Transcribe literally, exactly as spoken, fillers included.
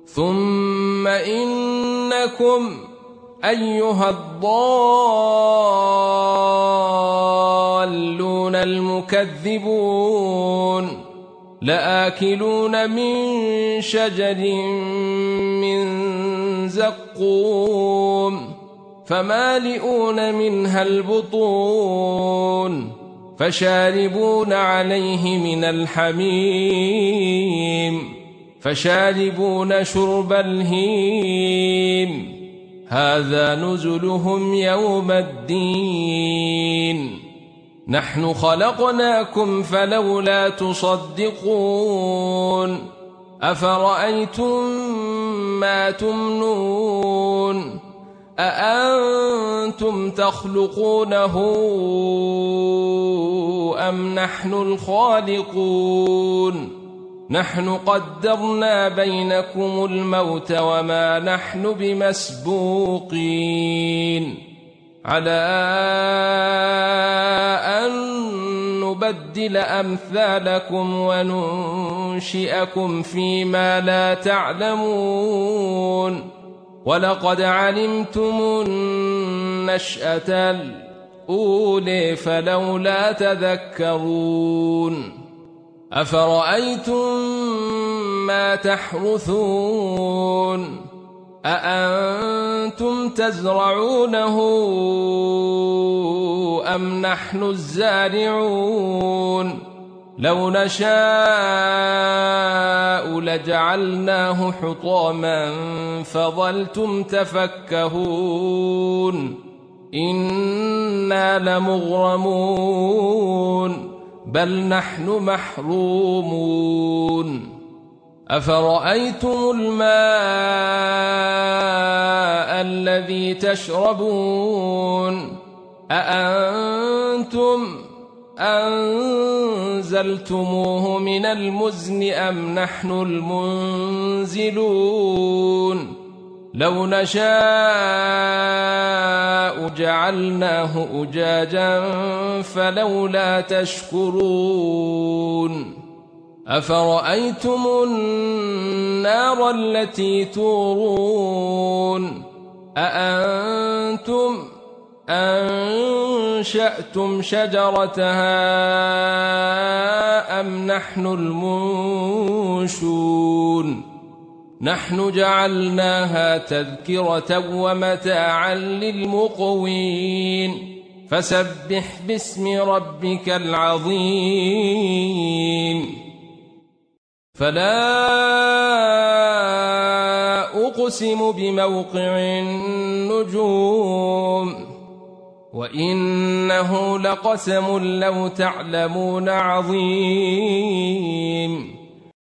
ثم إنكم أيها الضالون المكذبون لآكلون من شجر من زقوم فمالئون منها البطون فشاربون عليه من الحميم فشاربون شرب الهيم هذا نزلهم يوم الدين نحن خلقناكم فلولا تصدقون أفرأيتم ما تمنون أأنتم تخلقونه أم نحن الخالقون نحن قدرنا بينكم الموت وما نحن بمسبوقين على أن نبدل أمثالكم وننشئكم فيما لا تعلمون ولقد علمتم النشأة الأولى فلولا تذكرون أفرأيتم ما تحرثون أأنتم تزرعونه أم نحن الزارعون لو نشاء لجعلناه حطاما فظلتم تفكهون إنا لمغرمون بل نحن محرومون أفرأيتم الماء الذي تشربون أأنتم أنزلتموه من المزن أم نحن المنزلون لو نشاء جعلناه أجاجا فلولا تشكرون أفرأيتم النار التي تورون أأنتم أنشأتم شجرتها أم نحن المنشون نحن جعلناها تذكرة ومتاعا للمقوين فسبح باسم ربك العظيم فلا أقسم بموقع النجوم وإنه لقسم لو تعلمون عظيم